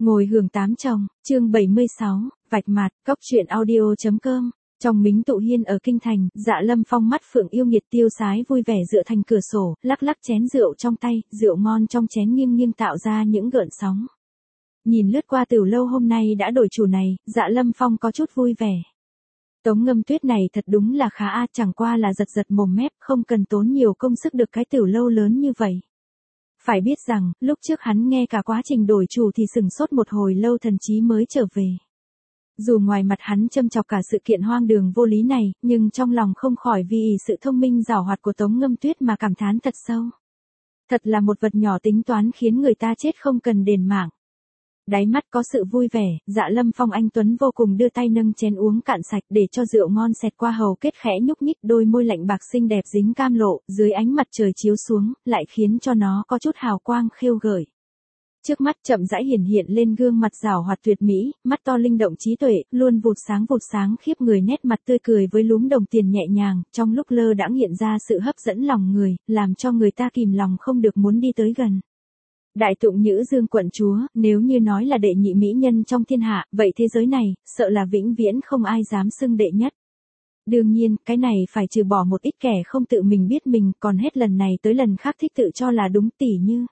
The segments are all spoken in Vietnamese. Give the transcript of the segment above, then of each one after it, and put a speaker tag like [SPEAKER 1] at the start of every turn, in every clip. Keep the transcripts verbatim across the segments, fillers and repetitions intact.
[SPEAKER 1] Ngồi hưởng tám chồng, chương bảy mươi sáu, vạch mặt, cóc truyện audio.com. Trong mính tụ hiên ở kinh thành, Dạ Lâm Phong mắt phượng yêu nghiệt tiêu sái vui vẻ dựa thành cửa sổ, lắc lắc chén rượu trong tay, rượu ngon trong chén nghiêng nghiêng tạo ra những gợn sóng. Nhìn lướt qua Tiểu Lâu hôm nay đã đổi chủ này, Dạ Lâm Phong có chút vui vẻ. Tống Ngâm Tuyết này thật đúng là khá a, chẳng qua là giật giật mồm mép, không cần tốn nhiều công sức được cái Tiểu Lâu lớn như vậy. Phải biết rằng, lúc trước hắn nghe cả quá trình đổi chủ thì sừng sốt một hồi lâu thần chí mới trở về. Dù ngoài mặt hắn châm chọc cả sự kiện hoang đường vô lý này, nhưng trong lòng không khỏi vì sự thông minh giảo hoạt của Tống Ngâm Tuyết mà cảm thán thật sâu. Thật là một vật nhỏ tính toán khiến người ta chết không cần đền mạng. Đáy mắt có sự vui vẻ, Dạ Lâm Phong anh tuấn vô cùng đưa tay nâng chén uống cạn sạch để cho rượu ngon xẹt qua hầu kết khẽ nhúc nhích, đôi môi lạnh bạc xinh đẹp dính cam lộ, dưới ánh mặt trời chiếu xuống, lại khiến cho nó có chút hào quang khêu gợi. Trước mắt chậm rãi hiển hiện lên gương mặt giảo hoạt tuyệt mỹ, mắt to linh động trí tuệ, luôn vụt sáng vụt sáng khiếp người, nét mặt tươi cười với lúm đồng tiền nhẹ nhàng, trong lúc lơ đãng hiện ra sự hấp dẫn lòng người, làm cho người ta kìm lòng không được muốn đi tới gần. Đại tụng Nhữ Dương quận chúa, nếu như nói là đệ nhị mỹ nhân trong thiên hạ, vậy thế giới này, sợ là vĩnh viễn không ai dám xưng đệ nhất. Đương nhiên, cái này phải trừ bỏ một ít kẻ không tự mình biết mình, còn hết lần này tới lần khác thích tự cho là đúng, tỉ như.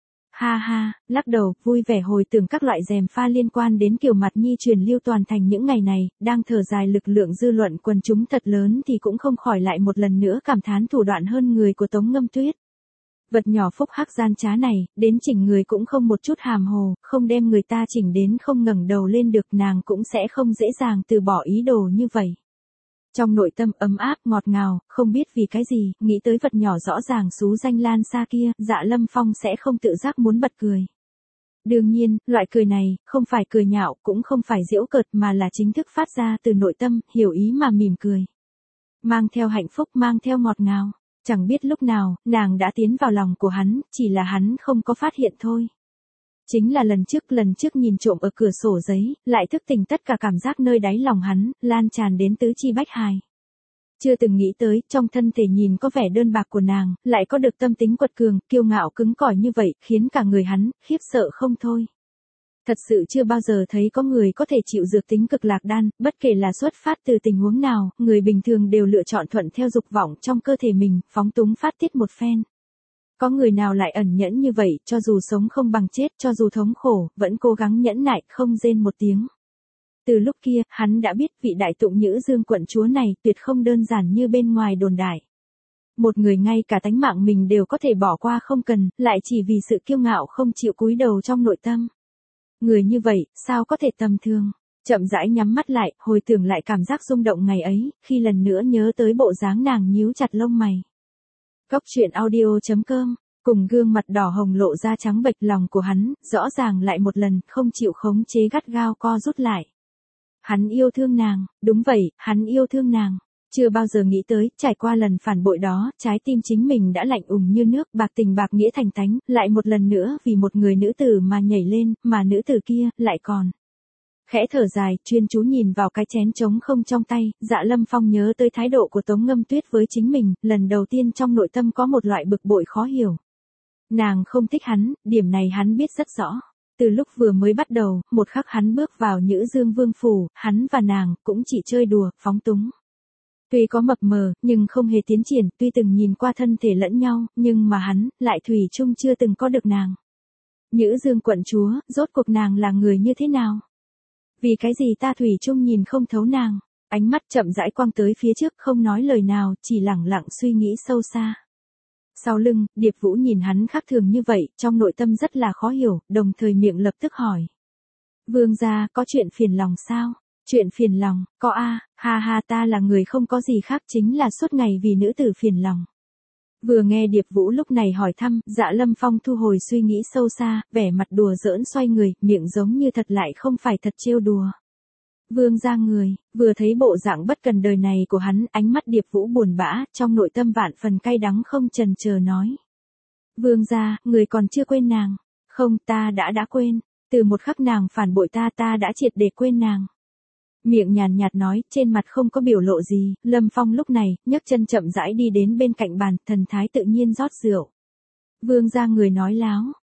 [SPEAKER 1] Ha ha, lắc đầu, vui vẻ hồi tưởng các loại gièm pha liên quan đến Kiều Mặt Nhi truyền lưu toàn thành những ngày này, đang thở dài lực lượng dư luận quần chúng thật lớn thì cũng không khỏi lại một lần nữa cảm thán thủ đoạn hơn người của Tống Ngâm Tuyết. Vật nhỏ phúc hắc gian trá này, đến chỉnh người cũng không một chút hàm hồ, không đem người ta chỉnh đến không ngẩng đầu lên được, nàng cũng sẽ không dễ dàng từ bỏ ý đồ như vậy. Trong nội tâm ấm áp ngọt ngào, không biết vì cái gì, nghĩ tới vật nhỏ rõ ràng xú danh lan xa kia, Dạ Lâm Phong sẽ không tự giác muốn bật cười. Đương nhiên, loại cười này, không phải cười nhạo, cũng không phải giễu cợt mà là chính thức phát ra từ nội tâm, hiểu ý mà mỉm cười. Mang theo hạnh phúc, mang theo ngọt ngào. Chẳng biết lúc nào, nàng đã tiến vào lòng của hắn, chỉ là hắn không có phát hiện thôi. Chính là lần trước, lần trước nhìn trộm ở cửa sổ giấy, lại thức tỉnh tất cả cảm giác nơi đáy lòng hắn, lan tràn đến tứ chi bách hài. Chưa từng nghĩ tới, trong thân thể nhìn có vẻ đơn bạc của nàng, lại có được tâm tính quật cường, kiêu ngạo cứng cỏi như vậy, khiến cả người hắn, khiếp sợ không thôi. Thật sự chưa bao giờ thấy có người có thể chịu dược tính cực lạc đan, bất kể là xuất phát từ tình huống nào, người bình thường đều lựa chọn thuận theo dục vọng trong cơ thể mình, phóng túng phát tiết một phen. Có người nào lại ẩn nhẫn như vậy, cho dù sống không bằng chết, cho dù thống khổ, vẫn cố gắng nhẫn nại, không rên một tiếng. Từ lúc kia, hắn đã biết vị đại tụng Nhữ Dương quận chúa này tuyệt không đơn giản như bên ngoài đồn đại. Một người ngay cả tánh mạng mình đều có thể bỏ qua không cần, lại chỉ vì sự kiêu ngạo không chịu cúi đầu trong nội tâm. Người như vậy, sao có thể tầm thường? Chậm rãi nhắm mắt lại, hồi tưởng lại cảm giác rung động ngày ấy, khi lần nữa nhớ tới bộ dáng nàng nhíu chặt lông mày. Cóc truyện audio.com, cùng gương mặt đỏ hồng lộ ra trắng bệch, lòng của hắn, rõ ràng lại một lần, không chịu khống chế gắt gao co rút lại. Hắn yêu thương nàng, đúng vậy, hắn yêu thương nàng. Chưa bao giờ nghĩ tới, trải qua lần phản bội đó, trái tim chính mình đã lạnh ùng như nước, bạc tình bạc nghĩa thành tánh, lại một lần nữa vì một người nữ tử mà nhảy lên, mà nữ tử kia, lại còn. Khẽ thở dài, chuyên chú nhìn vào cái chén trống không trong tay, Dạ Lâm Phong nhớ tới thái độ của Tống Ngâm Tuyết với chính mình, lần đầu tiên trong nội tâm có một loại bực bội khó hiểu. Nàng không thích hắn, điểm này hắn biết rất rõ. Từ lúc vừa mới bắt đầu, một khắc hắn bước vào Nhữ Dương Vương phủ, hắn và nàng cũng chỉ chơi đùa, phóng túng. Tuy có mập mờ, nhưng không hề tiến triển, tuy từng nhìn qua thân thể lẫn nhau, nhưng mà hắn, lại thủy chung chưa từng có được nàng. Nhữ Dương quận chúa, rốt cuộc nàng là người như thế nào? Vì cái gì ta thủy chung nhìn không thấu nàng? Ánh mắt chậm rãi quăng tới phía trước, không nói lời nào, chỉ lẳng lặng suy nghĩ sâu xa. Sau lưng, Điệp Vũ nhìn hắn khác thường như vậy, trong nội tâm rất là khó hiểu, đồng thời miệng lập tức hỏi. Vương gia, có chuyện phiền lòng sao? Chuyện phiền lòng, có a, ha ha, ta là người không có gì khác, chính là suốt ngày vì nữ tử phiền lòng. Vừa nghe Điệp Vũ lúc này hỏi thăm, Dạ Lâm Phong thu hồi suy nghĩ sâu xa, vẻ mặt đùa giỡn xoay người, miệng giống như thật lại không phải thật trêu đùa. Vương gia người, vừa thấy bộ dạng bất cần đời này của hắn, ánh mắt Điệp Vũ buồn bã, trong nội tâm vạn phần cay đắng không chần chờ nói. Vương gia, người còn chưa quên nàng. Không, ta đã đã quên, từ một khắc nàng phản bội ta ta đã triệt để quên nàng. Miệng nhàn nhạt nói, trên mặt không có biểu lộ gì, Lâm Phong lúc này, nhấc chân chậm rãi đi đến bên cạnh bàn, thần thái tự nhiên rót rượu. Vương gia người nói láo,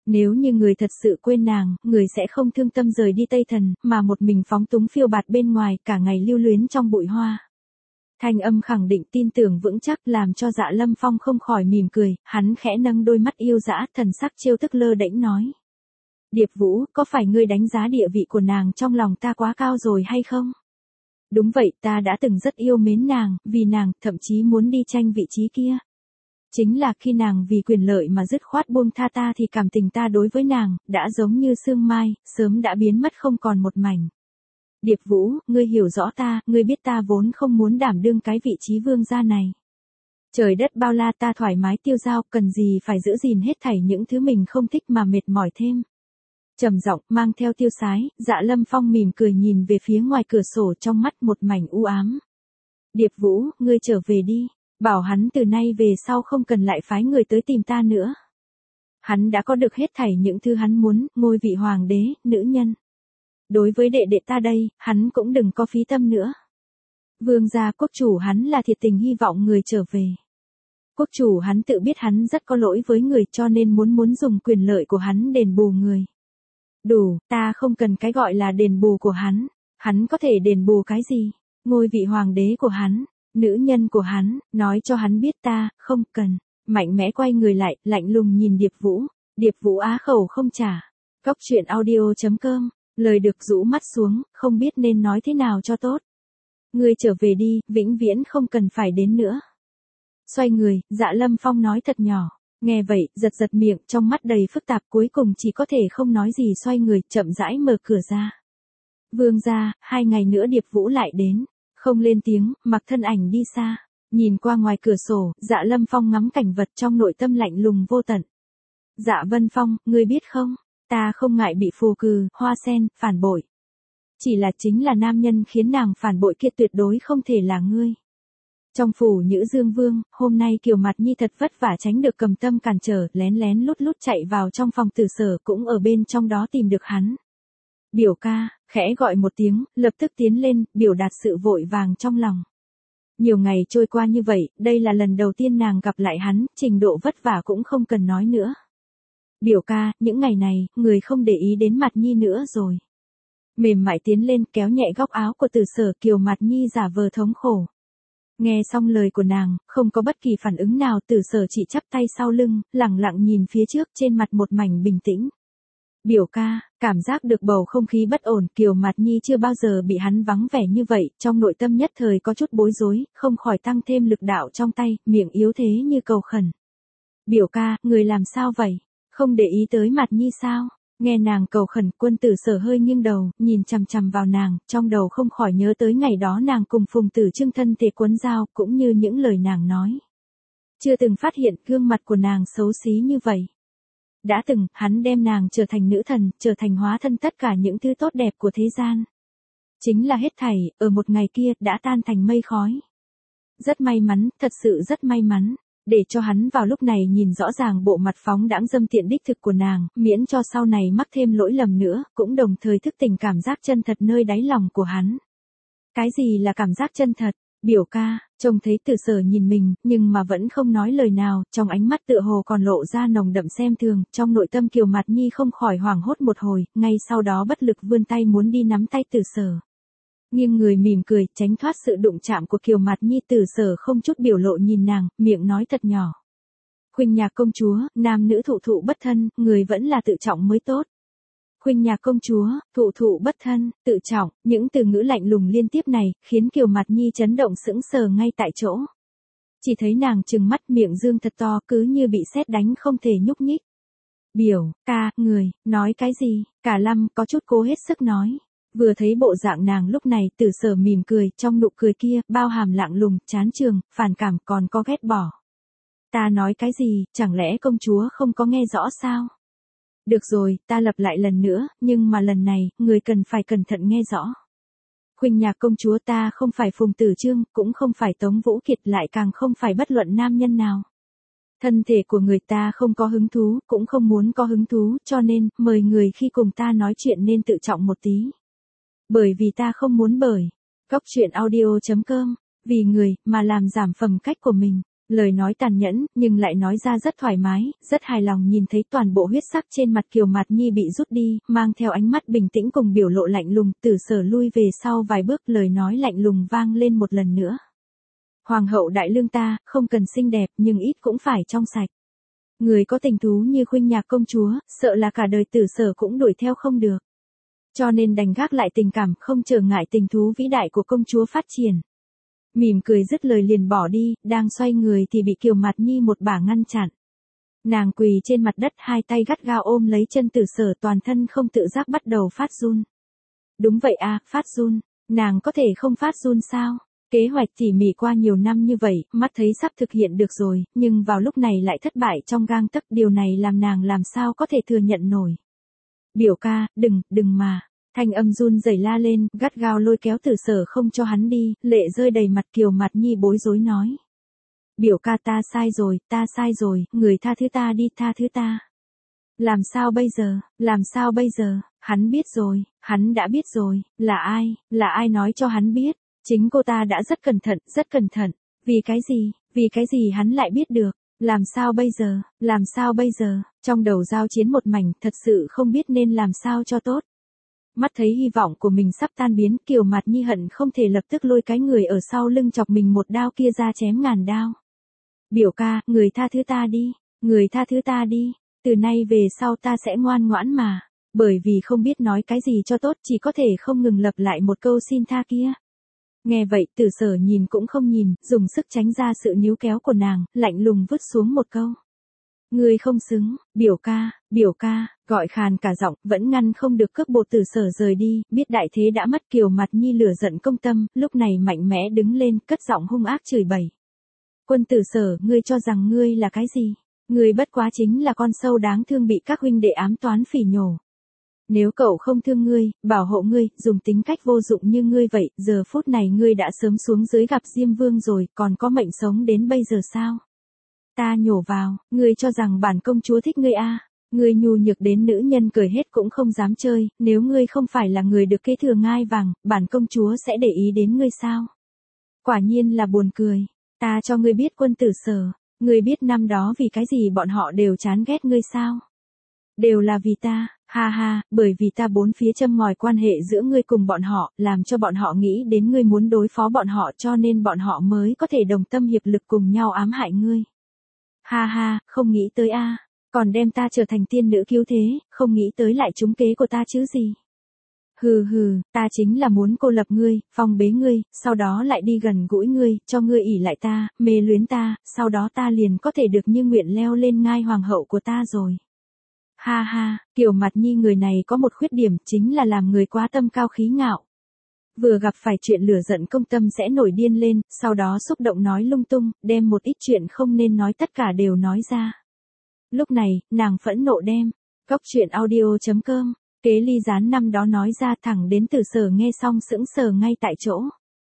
[SPEAKER 1] Nếu như người thật sự quên nàng, người sẽ không thương tâm rời đi Tây Thần, mà một mình phóng túng phiêu bạt bên ngoài, cả ngày lưu luyến trong bụi hoa. Thanh âm khẳng định tin tưởng vững chắc làm cho Dạ Lâm Phong không khỏi mỉm cười, hắn khẽ nâng đôi mắt yêu dã, thần sắc trêu tức lơ đễnh nói. Điệp Vũ, có phải ngươi đánh giá địa vị của nàng trong lòng ta quá cao rồi hay không? Đúng vậy, ta đã từng rất yêu mến nàng, vì nàng, thậm chí muốn đi tranh vị trí kia. Chính là khi nàng vì quyền lợi mà dứt khoát buông tha ta thì cảm tình ta đối với nàng, đã giống như sương mai, sớm đã biến mất không còn một mảnh. Điệp Vũ, ngươi hiểu rõ ta, ngươi biết ta vốn không muốn đảm đương cái vị trí vương gia này. Trời đất bao la ta thoải mái tiêu dao, cần gì phải giữ gìn hết thảy những thứ mình không thích mà mệt mỏi thêm. Trầm giọng, mang theo tiêu sái, Dạ Lâm Phong mỉm cười nhìn về phía ngoài cửa sổ, trong mắt một mảnh u ám. Điệp Vũ, ngươi trở về đi, bảo hắn từ nay về sau không cần lại phái người tới tìm ta nữa. Hắn đã có được hết thảy những thứ hắn muốn, ngôi vị hoàng đế, nữ nhân. Đối với đệ đệ ta đây, hắn cũng đừng có phí tâm nữa. Vương gia quốc chủ hắn là thiệt tình hy vọng người trở về. Quốc chủ hắn tự biết hắn rất có lỗi với người cho nên muốn muốn dùng quyền lợi của hắn đền bù người. Đủ, ta không cần cái gọi là đền bù của hắn. Hắn có thể đền bù cái gì? Ngôi vị hoàng đế của hắn, nữ nhân của hắn, nói cho hắn biết ta, không cần. Mạnh mẽ quay người lại, lạnh lùng nhìn Điệp Vũ. Điệp Vũ á khẩu không trả. Cóc truyện audio chấm com. Lời được rũ mắt xuống, không biết nên nói thế nào cho tốt. Ngươi trở về đi, vĩnh viễn không cần phải đến nữa. Xoay người, Dạ Lâm Phong nói thật nhỏ. Nghe vậy, giật giật miệng, trong mắt đầy phức tạp, cuối cùng chỉ có thể không nói gì, xoay người, chậm rãi mở cửa ra. Vương gia, hai ngày nữa Điệp Vũ lại đến. Không lên tiếng, mặc thân ảnh đi xa. Nhìn qua ngoài cửa sổ, Dạ Lâm Phong ngắm cảnh vật trong nội tâm lạnh lùng vô tận. Dạ Vân Phong, ngươi biết không? Ta không ngại bị phù cừ, hoa sen, phản bội. Chỉ là chính là nam nhân khiến nàng phản bội kia tuyệt đối không thể là ngươi. Trong phủ Nhữ Dương Vương, hôm nay Kiều Mạt Nhi thật vất vả tránh được Cầm Tâm cản trở, lén lén lút lút chạy vào trong phòng Tử Sở, cũng ở bên trong đó tìm được hắn. Biểu ca, khẽ gọi một tiếng, lập tức tiến lên, biểu đạt sự vội vàng trong lòng. Nhiều ngày trôi qua như vậy, đây là lần đầu tiên nàng gặp lại hắn, trình độ vất vả cũng không cần nói nữa. Biểu ca, những ngày này, người không để ý đến Mạt Nhi nữa rồi. Mềm mại tiến lên, kéo nhẹ góc áo của Tử Sở, Kiều Mạt Nhi giả vờ thống khổ. Nghe xong lời của nàng, không có bất kỳ phản ứng nào, Tử Sở chỉ chắp tay sau lưng, lặng lặng nhìn phía trước, trên mặt một mảnh bình tĩnh. Biểu ca, cảm giác được bầu không khí bất ổn, Kiều Mạt Nhi chưa bao giờ bị hắn vắng vẻ như vậy, trong nội tâm nhất thời có chút bối rối, không khỏi tăng thêm lực đạo trong tay, miệng yếu thế như cầu khẩn. Biểu ca, người làm sao vậy? Không để ý tới Mạt Nhi sao? Nghe nàng cầu khẩn, Quân Tử Sở hơi nghiêng đầu, nhìn chằm chằm vào nàng, trong đầu không khỏi nhớ tới ngày đó nàng cùng Phùng Tử Trưng thân thể quấn dao, cũng như những lời nàng nói. Chưa từng phát hiện gương mặt của nàng xấu xí như vậy. Đã từng, hắn đem nàng trở thành nữ thần, trở thành hóa thân tất cả những thứ tốt đẹp của thế gian. Chính là hết thảy, ở một ngày kia, đã tan thành mây khói. Rất may mắn, thật sự rất may mắn. Để cho hắn vào lúc này nhìn rõ ràng bộ mặt phóng đãng dâm tiện đích thực của nàng, miễn cho sau này mắc thêm lỗi lầm nữa, cũng đồng thời thức tỉnh cảm giác chân thật nơi đáy lòng của hắn. Cái gì là cảm giác chân thật? Biểu ca, trông thấy Tử Sở nhìn mình, nhưng mà vẫn không nói lời nào, trong ánh mắt tựa hồ còn lộ ra nồng đậm xem thường, trong nội tâm Kiều Mạt Nhi không khỏi hoảng hốt một hồi, ngay sau đó bất lực vươn tay muốn đi nắm tay Tử Sở. Nghiêng người mỉm cười, tránh thoát sự đụng chạm của Kiều Mạt Nhi, Tử Sở không chút biểu lộ nhìn nàng, miệng nói thật nhỏ. Khuynh Nhạc công chúa, nam nữ thụ thụ bất thân, người vẫn là tự trọng mới tốt. Khuynh Nhạc công chúa, thụ thụ bất thân, tự trọng, những từ ngữ lạnh lùng liên tiếp này, khiến Kiều Mạt Nhi chấn động sững sờ ngay tại chỗ. Chỉ thấy nàng trừng mắt, miệng dương thật to, cứ như bị sét đánh không thể nhúc nhích. Biểu, ca, người, nói cái gì? Cả Lâm có chút cố hết sức nói. Vừa thấy bộ dạng nàng lúc này, Tử Sở mỉm cười, trong nụ cười kia, bao hàm lạnh lùng, chán chường, phản cảm, còn có ghét bỏ. Ta nói cái gì, chẳng lẽ công chúa không có nghe rõ sao? Được rồi, ta lặp lại lần nữa, nhưng mà lần này, người cần phải cẩn thận nghe rõ. Khuynh Nhạc công chúa, ta không phải Phùng Tử Trương, cũng không phải Tống Vũ Kiệt, lại càng không phải bất luận nam nhân nào. Thân thể của người ta không có hứng thú, cũng không muốn có hứng thú, cho nên, mời người khi cùng ta nói chuyện nên tự trọng một tí. Bởi vì ta không muốn bởi. Cóc truyện audio chấm com, vì người, mà làm giảm phẩm cách của mình. Lời nói tàn nhẫn, nhưng lại nói ra rất thoải mái, rất hài lòng nhìn thấy toàn bộ huyết sắc trên mặt Kiều Mạt Nhi bị rút đi, mang theo ánh mắt bình tĩnh cùng biểu lộ lạnh lùng, Tử Sở lui về sau vài bước, lời nói lạnh lùng vang lên một lần nữa. Hoàng hậu đại lương ta, không cần xinh đẹp, nhưng ít cũng phải trong sạch. Người có tình thú như Khuynh Nhạc công chúa, sợ là cả đời Tử Sở cũng đuổi theo không được. Cho nên đành gác lại tình cảm, không trở ngại tình thú vĩ đại của công chúa phát triển. Mỉm cười dứt lời liền bỏ đi, đang xoay người thì bị Kiều Mạt Nhi một bả ngăn chặn. Nàng quỳ trên mặt đất, hai tay gắt gao ôm lấy chân Tử Sở, toàn thân không tự giác bắt đầu phát run. Đúng vậy à, phát run, nàng có thể không phát run sao? Kế hoạch tỉ mỉ qua nhiều năm như vậy, mắt thấy sắp thực hiện được rồi, nhưng vào lúc này lại thất bại trong gang tấc, điều này làm nàng làm sao có thể thừa nhận nổi. Biểu ca, đừng, đừng mà. Thanh âm run rẩy la lên, gắt gao lôi kéo Tử Sở không cho hắn đi, lệ rơi đầy mặt. Kiều Mạt Nhi bối rối nói. Biểu ca ta sai rồi, ta sai rồi, người tha thứ ta đi, tha thứ ta. Làm sao bây giờ, làm sao bây giờ, hắn biết rồi, hắn đã biết rồi, là ai, là ai nói cho hắn biết, chính cô ta đã rất cẩn thận, rất cẩn thận, vì cái gì, vì cái gì hắn lại biết được. Làm sao bây giờ, làm sao bây giờ, trong đầu giao chiến một mảnh, thật sự không biết nên làm sao cho tốt. Mắt thấy hy vọng của mình sắp tan biến, Kiều Mạt Nhi hận không thể lập tức lôi cái người ở sau lưng chọc mình một đao kia ra chém ngàn đao. Biểu ca, người tha thứ ta đi, người tha thứ ta đi, từ nay về sau ta sẽ ngoan ngoãn mà, bởi vì không biết nói cái gì cho tốt, chỉ có thể không ngừng lặp lại một câu xin tha kia. Nghe vậy, Tử Sở nhìn cũng không nhìn, dùng sức tránh ra sự níu kéo của nàng, lạnh lùng vứt xuống một câu. Ngươi không xứng, biểu ca, biểu ca, gọi khàn cả giọng, vẫn ngăn không được cướp bột Tử Sở rời đi, biết đại thế đã mất. Kiều Mạt Nhi lửa giận công tâm, lúc này mạnh mẽ đứng lên, cất giọng hung ác chửi bậy. Quân Tử Sở, ngươi cho rằng ngươi là cái gì? Ngươi bất quá chính là con sâu đáng thương bị các huynh đệ ám toán phỉ nhổ. Nếu cậu không thương ngươi, bảo hộ ngươi, dùng tính cách vô dụng như ngươi vậy, giờ phút này ngươi đã sớm xuống dưới gặp Diêm Vương rồi, còn có mệnh sống đến bây giờ sao? Ta nhổ vào, ngươi cho rằng bản công chúa thích ngươi à? Ngươi nhu nhược đến nữ nhân cười hết cũng không dám chơi, nếu ngươi không phải là người được kế thừa ngai vàng, bản công chúa sẽ để ý đến ngươi sao? Quả nhiên là buồn cười, ta cho ngươi biết Quân Tử Sở, ngươi biết năm đó vì cái gì bọn họ đều chán ghét ngươi sao? Đều là vì ta, ha ha, bởi vì ta bốn phía châm ngòi quan hệ giữa ngươi cùng bọn họ, làm cho bọn họ nghĩ đến ngươi muốn đối phó bọn họ, cho nên bọn họ mới có thể đồng tâm hiệp lực cùng nhau ám hại ngươi. Ha ha, không nghĩ tới a, còn đem ta trở thành tiên nữ cứu thế, không nghĩ tới lại trúng kế của ta chứ gì. Hừ hừ, ta chính là muốn cô lập ngươi, phong bế ngươi, sau đó lại đi gần gũi ngươi, cho ngươi ỷ lại ta, mê luyến ta, sau đó ta liền có thể được như nguyện leo lên ngai hoàng hậu của ta rồi. Ha ha, Kiều Mạt Nhi người này có một khuyết điểm, chính là làm người quá tâm cao khí ngạo. Vừa gặp phải chuyện lửa giận công tâm sẽ nổi điên lên, sau đó xúc động nói lung tung, đem một ít chuyện không nên nói tất cả đều nói ra. Lúc này, nàng phẫn nộ đem, cóc truyện audio chấm com, kế ly gián năm đó nói ra thẳng đến Tử Sở nghe xong sững sờ ngay tại chỗ.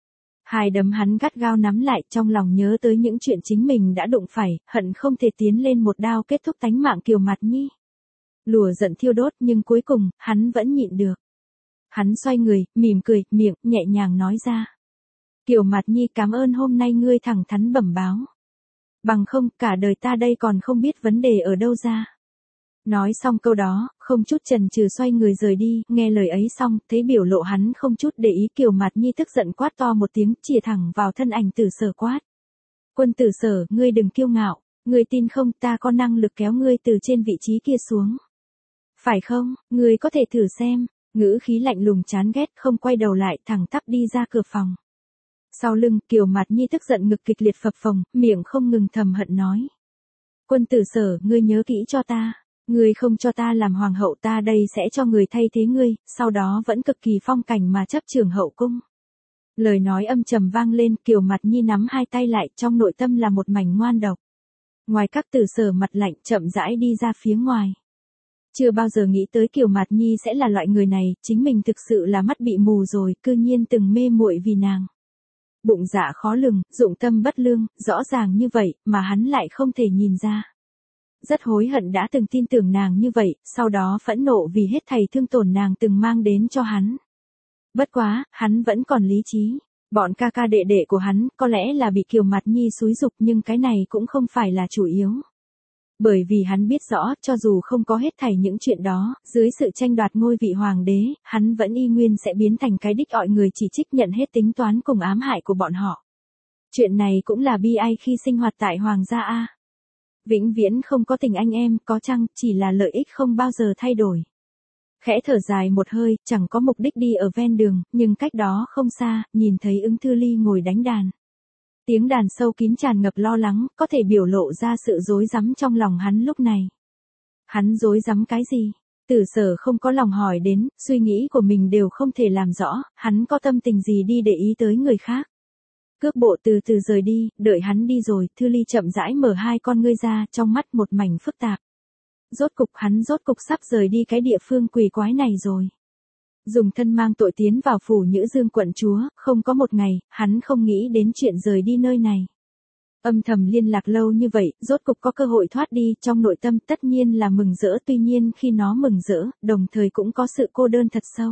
[SPEAKER 1] Hai đấm hắn gắt gao nắm lại, trong lòng nhớ tới những chuyện chính mình đã đụng phải, hận không thể tiến lên một đao kết thúc tánh mạng Kiều Mạt Nhi. Lùa giận thiêu đốt nhưng cuối cùng, hắn vẫn nhịn được. Hắn xoay người, mỉm cười, miệng, nhẹ nhàng nói ra. Kiều Mạt Nhi cảm ơn hôm nay ngươi thẳng thắn bẩm báo. Bằng không, cả đời ta đây còn không biết vấn đề ở đâu ra. Nói xong câu đó, không chút chần chừ xoay người rời đi, nghe lời ấy xong, thấy biểu lộ hắn không chút để ý, Kiều Mạt Nhi tức giận quát to một tiếng, chìa thẳng vào thân ảnh Tử Sở quát. Quân Tử Sở, ngươi đừng kiêu ngạo, ngươi tin không, ta có năng lực kéo ngươi từ trên vị trí kia xuống. Phải không, ngươi có thể thử xem, ngữ khí lạnh lùng chán ghét, không quay đầu lại, thẳng tắp đi ra cửa phòng. Sau lưng, Kiều Mạt Nhi tức giận ngực kịch liệt phập phồng, miệng không ngừng thầm hận nói. Quân Tử Sở, ngươi nhớ kỹ cho ta, ngươi không cho ta làm hoàng hậu, ta đây sẽ cho người thay thế ngươi, sau đó vẫn cực kỳ phong cảnh mà chấp trường hậu cung. Lời nói âm trầm vang lên, Kiều Mạt Nhi nắm hai tay lại, trong nội tâm là một mảnh ngoan độc. Ngoài các Tử Sở mặt lạnh, chậm rãi đi ra phía ngoài. Chưa bao giờ nghĩ tới Kiều Mạt Nhi sẽ là loại người này, chính mình thực sự là mắt bị mù rồi, cư nhiên từng mê muội vì nàng. Bụng dạ khó lường, dụng tâm bất lương, rõ ràng như vậy, mà hắn lại không thể nhìn ra. Rất hối hận đã từng tin tưởng nàng như vậy, sau đó phẫn nộ vì hết thảy thương tổn nàng từng mang đến cho hắn. Bất quá, hắn vẫn còn lý trí. Bọn ca ca đệ đệ của hắn có lẽ là bị Kiều Mạt Nhi xúi giục nhưng cái này cũng không phải là chủ yếu. Bởi vì hắn biết rõ cho dù không có hết thảy những chuyện đó, dưới sự tranh đoạt ngôi vị hoàng đế, hắn vẫn y nguyên sẽ biến thành cái đích mọi người chỉ trích nhận hết tính toán cùng ám hại của bọn họ. Chuyện này cũng là bi ai khi sinh hoạt tại hoàng gia A. Vĩnh viễn không có tình anh em, có chăng chỉ là lợi ích không bao giờ thay đổi. Khẽ thở dài một hơi, chẳng có mục đích đi ở ven đường, nhưng cách đó không xa, nhìn thấy Ứng Thư Ly ngồi đánh đàn. Tiếng đàn sâu kín tràn ngập lo lắng, có thể biểu lộ ra sự rối rắm trong lòng hắn lúc này. Hắn rối rắm cái gì? Tử Sở không có lòng hỏi đến, suy nghĩ của mình đều không thể làm rõ, hắn có tâm tình gì đi để ý tới người khác. Cước bộ từ từ rời đi, đợi hắn đi rồi, Thư Ly chậm rãi mở hai con ngươi ra, trong mắt một mảnh phức tạp. Rốt cục hắn rốt cục sắp rời đi cái địa phương quỷ quái này rồi. Dùng thân mang tội tiến vào phủ Nhữ Dương quận chúa, không có một ngày, hắn không nghĩ đến chuyện rời đi nơi này. Âm thầm liên lạc lâu như vậy, rốt cục có cơ hội thoát đi, trong nội tâm tất nhiên là mừng rỡ, tuy nhiên khi nó mừng rỡ, đồng thời cũng có sự cô đơn thật sâu.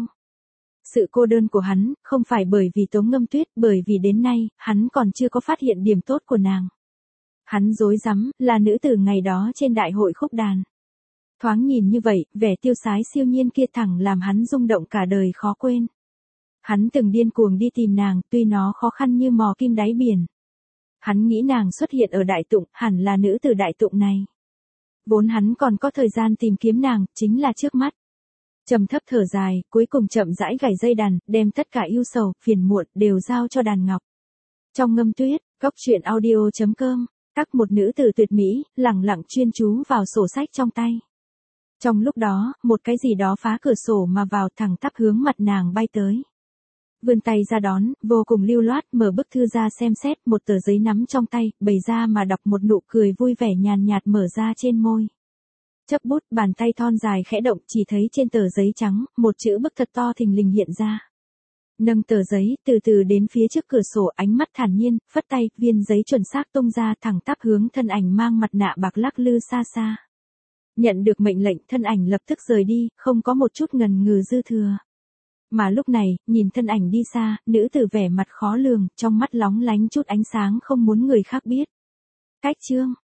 [SPEAKER 1] Sự cô đơn của hắn, không phải bởi vì Tống Ngâm Tuyết, bởi vì đến nay, hắn còn chưa có phát hiện điểm tốt của nàng. Hắn rối rắm, là nữ tử ngày đó trên đại hội khúc đàn. Thoáng nhìn như vậy, vẻ tiêu sái siêu nhiên kia thẳng làm hắn rung động cả đời khó quên. Hắn từng điên cuồng đi tìm nàng, tuy nó khó khăn như mò kim đáy biển. Hắn nghĩ nàng xuất hiện ở Đại Tụng, hẳn là nữ tử Đại Tụng này. Vốn hắn còn có thời gian tìm kiếm nàng, chính là trước mắt. Trầm thấp thở dài, cuối cùng chậm rãi gảy dây đàn, đem tất cả ưu sầu, phiền muộn, đều giao cho đàn ngọc. Trong Ngâm Tuyết, Cốc truyện audio chấm com, các một nữ tử tuyệt mỹ, lẳng lặng chuyên chú vào sổ sách trong tay. Trong lúc đó, một cái gì đó phá cửa sổ mà vào thẳng tắp hướng mặt nàng bay tới. Vươn tay ra đón, vô cùng lưu loát, mở bức thư ra xem xét, một tờ giấy nắm trong tay, bày ra mà đọc một nụ cười vui vẻ nhàn nhạt mở ra trên môi. Chấp bút, bàn tay thon dài khẽ động, chỉ thấy trên tờ giấy trắng, một chữ bức thật to thình lình hiện ra. Nâng tờ giấy, từ từ đến phía trước cửa sổ, ánh mắt thản nhiên, phất tay, viên giấy chuẩn xác tung ra thẳng tắp hướng thân ảnh mang mặt nạ bạc lắc lư xa xa. Nhận được mệnh lệnh, thân ảnh lập tức rời đi, không có một chút ngần ngừ dư thừa. Mà lúc này, nhìn thân ảnh đi xa, nữ tử vẻ mặt khó lường, trong mắt lóng lánh chút ánh sáng không muốn người khác biết. Cách chương